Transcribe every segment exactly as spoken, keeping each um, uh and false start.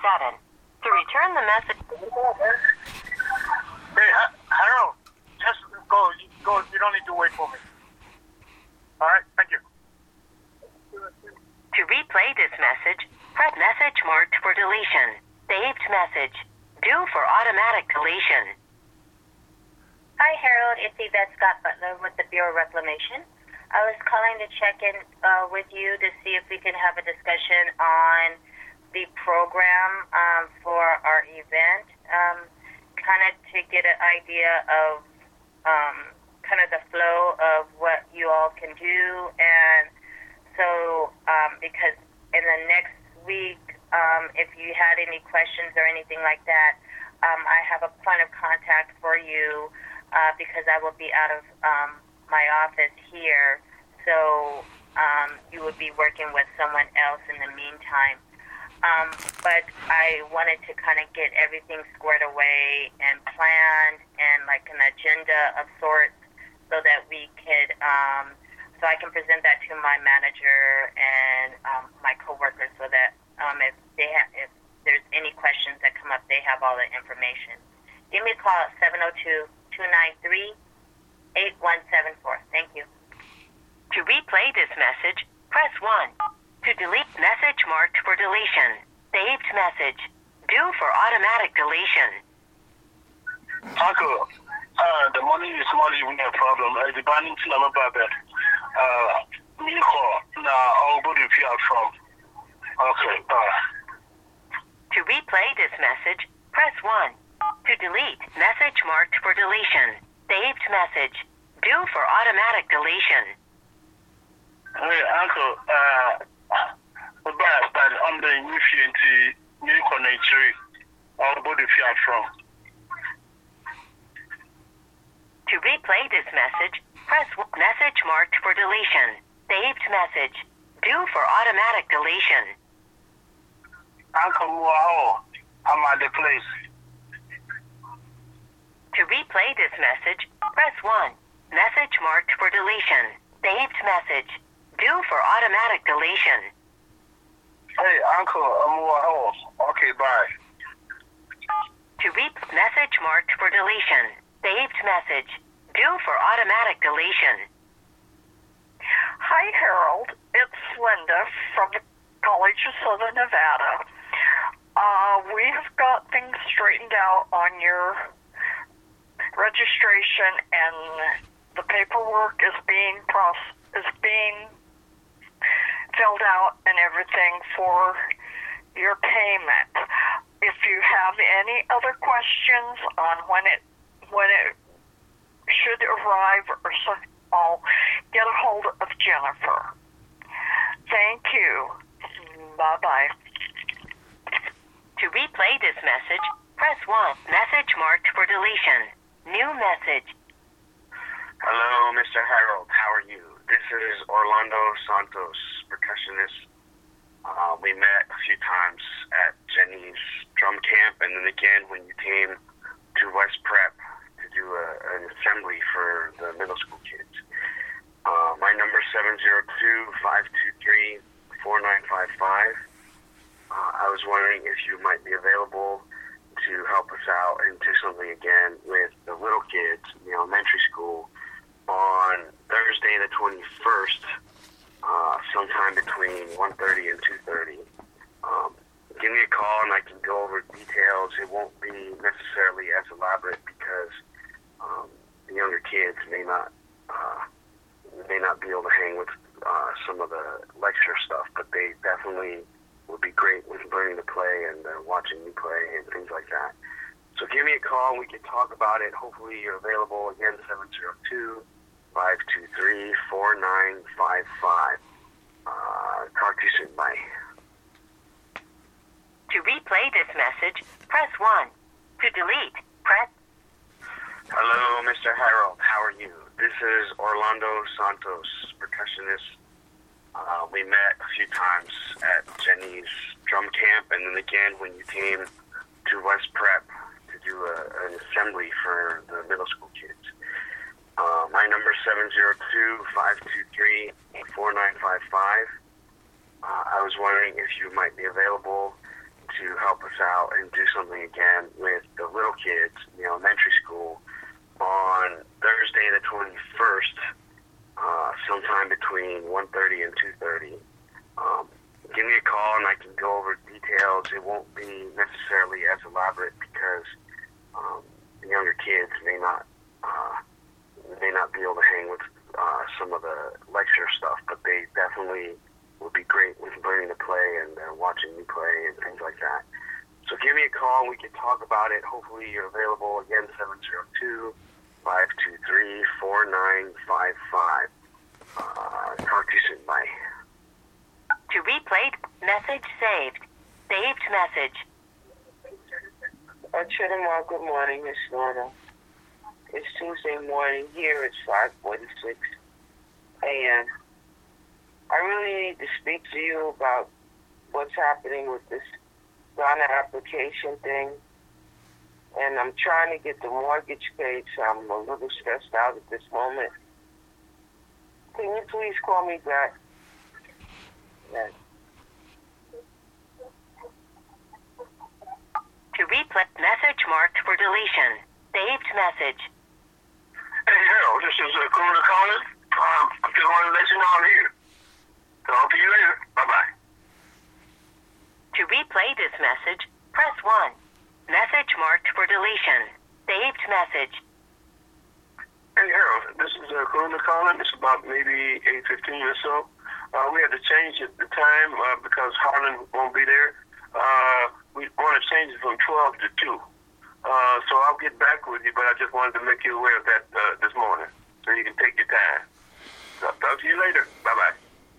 seven. To return the message... Hey, Ha- Harold, just go. Go. You don't need to wait for me. All right, thank you. To replay this message, press message marked for deletion. Saved message. Due for automatic deletion. Hi, Harold. It's Yvette Scott Butler with the Bureau of Reclamation. I was calling to check in uh, with you to see if we can have a discussion on the program um, for our event, um, kind of to get an idea of um, kind of the flow of what you all can do. And so, um, because in the next week, um, if you had any questions or anything like that, um, I have a point of contact for you uh, because I will be out of um, my office here. So um, you would be working with someone else in the meantime. Um, but I wanted to kind of get everything squared away and planned and like an agenda of sorts so that we could, um, so I can present that to my manager and um, my coworkers so that um, if they have, if there's any questions that come up, they have all the information. Give me a call at seven oh two, two nine three, eight one seven four. Thank you. To replay this message, press one. To delete message marked for deletion. Saved message. Due for automatic deletion. Uncle, uh, the money is not even a problem. Uh, the banning to my brother. Uh, me call. Now, I'll go to P R from. Okay, bye. To replay this message, press one. To delete message marked for deletion. Saved message. Due for automatic deletion. Hey, Uncle, uh, bye, but I'm the new fiancé, new connector. I'll go to P R from. To replay this message, press one. Message marked for deletion. Saved message. Due for automatic deletion. Uncle, wow, I'm at the place. To replay this message, press one. Message marked for deletion. Saved message. Due for automatic deletion. Hey, Uncle, I'm wow. Okay, bye. To read message marked for deletion. Saved message. Due for automatic deletion. Hi, Harold. It's Linda from the College of Southern Nevada. Uh, we have got things straightened out on your registration, and the paperwork is being processed, is being filled out and everything for your payment. If you have any other questions on when it when it should arrive or so, I'll get a hold of Jennifer. Thank you. Bye-bye. To replay this message, press one. Message marked for deletion. New message. Hello, Mister Harold. How are you? This is Orlando Santos, percussionist. Uh, we met a few times at Jenny's drum camp, and then again when you came to West Prep to do a, an assembly for the middle school kids. Uh, my number is seven zero two, five two three, four nine five five. Uh, I was wondering if you might be available to help us out and do something again with the little kids in the elementary school on Thursday the twenty-first, uh, sometime between one thirty and two thirty. Um, give me a call and I can go over details. It won't be necessarily as elaborate because um, the younger kids may not uh, may not be able to hang with uh, some of the lecture stuff, but they definitely would be great with learning to play and uh, watching me play and things like that. So give me a call and we can talk about it. Hopefully you're available. Again, seven zero two, five two three, four nine five five. Uh, talk to you soon. Bye. To replay this message, press one. To delete, press... Hello, Mister Harold. How are you? This is Orlando Santos, percussionist. Uh, we met a few times at Jenny's drum camp, and then again when you came to West Prep to do a, an assembly for the middle school kids. Uh, my number is seven zero two, five two three, four nine five five. Uh, I was wondering if you might be available to help us out and do something again with the little kids in the elementary school on Thursday the twenty-first, uh, sometime between one thirty and two thirty. Um, give me a call and I can go over details. It won't be necessarily as elaborate because um, the younger kids may not uh, may not be able to hang with uh, some of the lecture stuff, but they definitely would be great with learning to play and uh, watching me play and things like that. So give me a call and we can talk about it. Hopefully you're available. Again, seven zero two, five two three, four nine five five. Uh, talk to you soon. Bye. To replay, message saved. Saved message. Uh, Chidamar, good morning, Miss Lorna. It's Tuesday morning. Here it's five forty-six a.m. I really need to speak to you about what's happening with this Ghana application thing. And I'm trying to get the mortgage paid, so I'm a little stressed out at this moment. Can you please call me back? Yes. To replay, message marked for deletion. Saved message. Hey, Harold, this is uh, Kuna calling. Um, I just wanted to let you know I'm here. Talk to you later. Bye-bye. To replay this message, press one. Message marked for deletion. Saved message. Hey, Harold, this is uh, Kuna calling. It's about maybe eight fifteen or so. Uh, we had to change it, the time uh, because Harlan won't be there. Uh, we want to change it from twelve to two. Uh, so I'll get back with you, but I just wanted to make you aware of that uh, this morning so you can take your time. So I'll talk to you later. Bye-bye.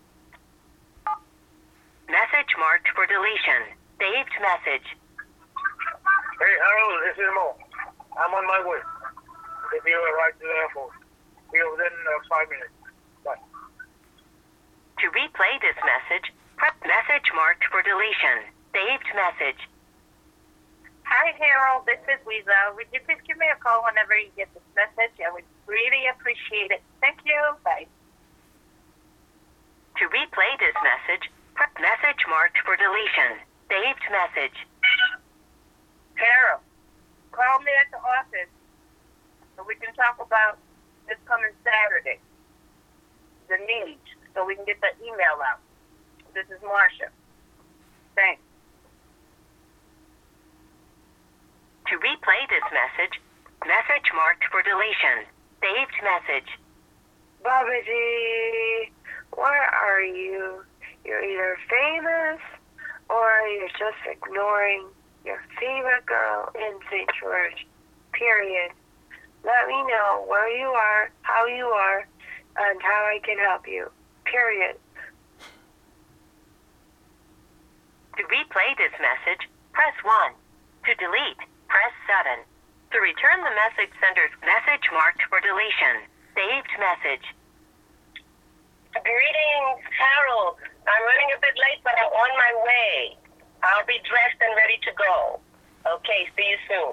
Message marked for deletion. Saved message. Hey, Harold, this is Mo. I'm on my way. If you arrive to the airport, be within uh, five minutes. Bye. To replay this message, press message marked for deletion. Saved message. Hi, Harold. This is Weeza. Would you please give me a call whenever you get this message? I would really appreciate it. Thank you. Bye. To replay this message, press message marked for deletion. Saved message. Harold, call me at the office so we can talk about this coming Saturday. The needs, so we can get the email out. This is Marcia. Thanks. To replay this message, message marked for deletion. Saved message. Babaji, where are you? You're either famous or you're just ignoring your favorite girl in Saint George. Period. Let me know where you are, how you are, and how I can help you. Period. To replay this message, press one. To delete, press seven. To return the message sender's message marked for deletion. Saved message. Greetings, Harold. I'm running a bit late, but I'm on my way. I'll be dressed and ready to go. Okay, see you soon.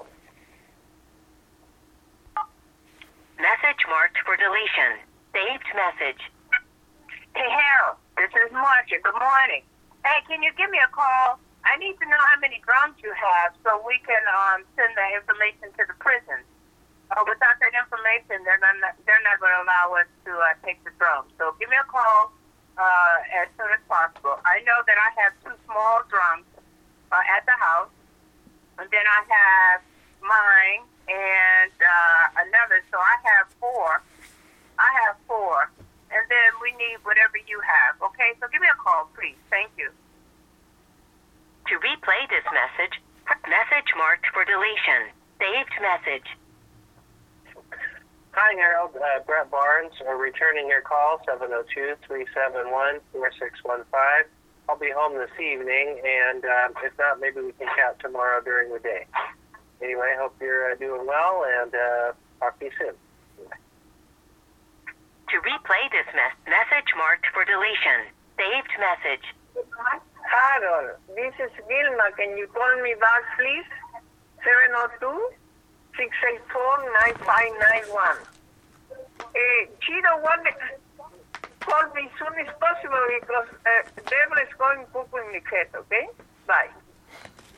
Message marked for deletion. Saved message. Hey, Harold. This is Marcia. Good morning. Hey, can you give me a call? I need to know how many drums you have so we can um, send the information to the prison. Uh, without that information, they're not they're not going to allow us to uh, take the drums. So give me a call uh, as soon as possible. I know that I have two small drums uh, at the house, and then I have mine and uh, another. So I have four. I have four, and then we need whatever you have. Okay, so give me a call, please. Thank you. To replay this message, message marked for deletion. Saved message. Hi, Harold. Uh, Brett Barnes, uh, returning your call, seven oh two, three seven one, four six one five. I'll be home this evening, and uh, if not, maybe we can chat tomorrow during the day. Anyway, I hope you're uh, doing well, and uh, talk to you soon. To replay this mes- message marked for deletion. Saved message. Harold, this is Vilma. Can you call me back, please? seven oh two, six eight four, nine five nine one. Uh, Chido, want to call me as soon as possible because uh, Deborah is going to cook with me, okay? Bye.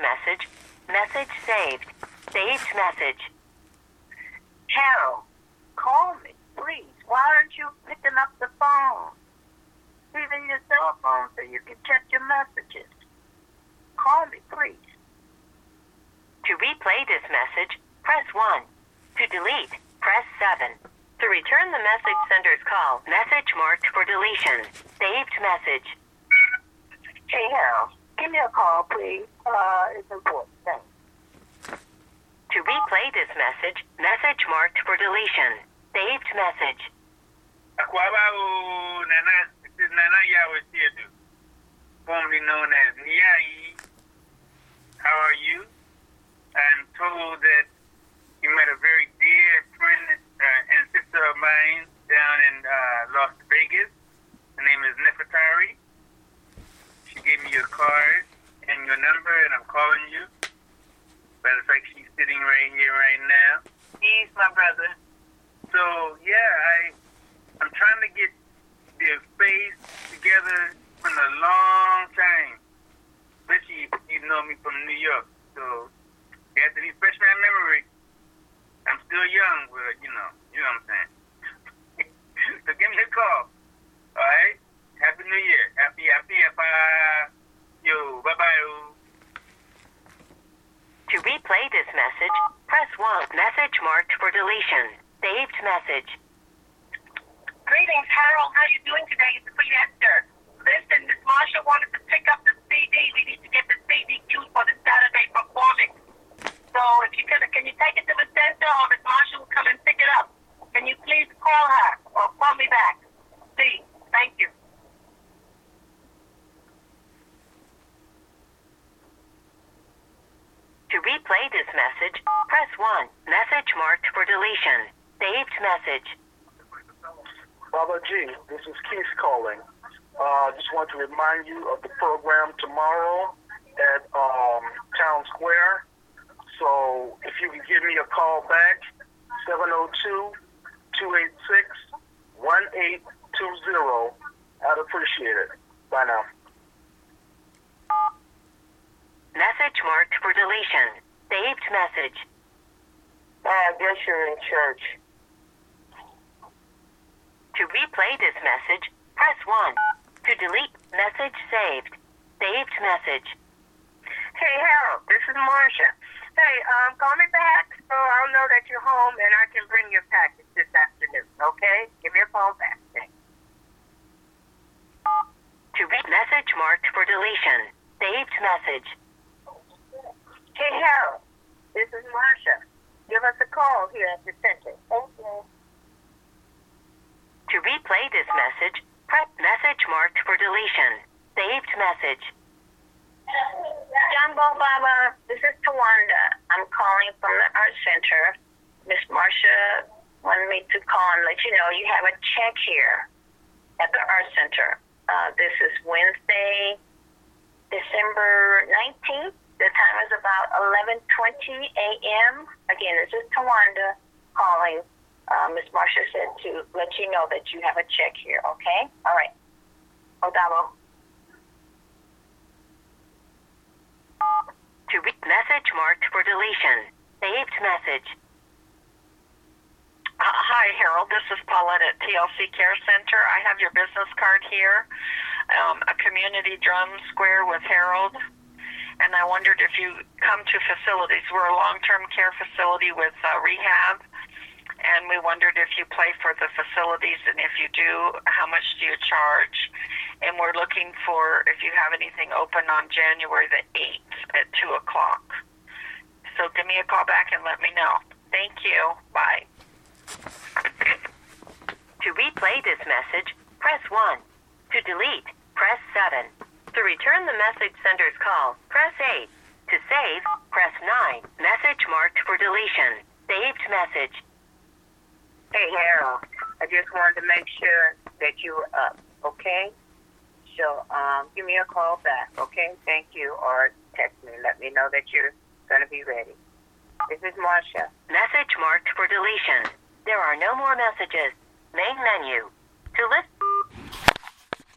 message. Message saved. Saved message. Harold, call me, please. Why aren't you picking up the phone? Leaving your cell phone so you can check your messages. Call me, please. To replay this message, press one. To delete, press seven. To return the message sender's call, message marked for deletion. Saved message. Hey, Harold, give me a call, please. Uh, it's important. Thanks. To replay this message, message marked for deletion. Saved message. Akwabao Nana, this is Nana Yahweh Theodore, formerly known as Niai. How are you? I'm told that you met a very dear friend uh, and sister of mine down in uh, Las Vegas. Her name is Nefertari. She gave me your card and your number, and I'm calling you. Matter of fact, she's sitting right here, right now. He's my brother. So, yeah, I, I'm trying to get their face together for a long time. Especially if you know me from New York. So, you have to refresh my memory. I'm still young, but, you know, you know what I'm saying. So, give me a call. All right? Happy New Year. Happy, happy, happy. Yo, bye-bye. To replay this message, press one. Message marked for deletion. Saved message. Greetings, Harold. How you doing today? It's Queen Esther. Listen, Miss Marsha wanted to pick up the C D. We need to get the C D queued for the Saturday performance. So if you can, can you take it to the center, or Miss Marsha will come and pick it up? Can you please call her or call me back? Please. Thank you. To replay this message, press one. Message marked for deletion. Saved message. Baba G, this is Keith calling. I uh, just want to remind you of the program tomorrow at um, Town Square. So if you can give me a call back, seven oh two, two eight six, one eight two zero, I'd appreciate it. Bye now. Message marked for deletion. Saved message. I guess you're in church. To replay this message, press one. To delete, message saved. Saved message. Hey, Harold, this is Marsha. Hey, um, call me back so I'll know that you're home and I can bring your package this afternoon, okay? Give me a call back. Thanks. To read message marked for deletion. Saved message. Hey, Harold, this is Marsha. Give us a call here at the center. Thank you. To replay this message, press message marked for deletion. Saved message. Jumbo Baba, this is Tawanda. I'm calling from the Art Center. Miss Marsha wanted me to call and let you know you have a check here at the Art Center. Uh, this is Wednesday, December nineteenth. The time is about eleven twenty a.m. Again, this is Tawanda calling. Uh, Miss Marsha said to let you know that you have a check here, okay? All right. Odabo. To read message marked for deletion. Saved message. Uh, hi, Harold. This is Paulette at T L C Care Center. I have your business card here, um, a community drum square with Harold. And I wondered if you come to facilities. We're a long-term care facility with uh, rehab. And we wondered if you play for the facilities, and if you do, how much do you charge? And we're looking for if you have anything open on January the eighth at two o'clock. So give me a call back and let me know. Thank you. Bye. To replay this message, press one. To delete, press seven. To return the message sender's call, press eight. To save, press nine. Message marked for deletion. Saved message. Hey, Harold, I just wanted to make sure that you were up, okay? So, um, give me a call back, okay? Thank you. Or text me. Let me know that you're going to be ready. This is Marsha. Message marked for deletion. There are no more messages. Main menu. To list...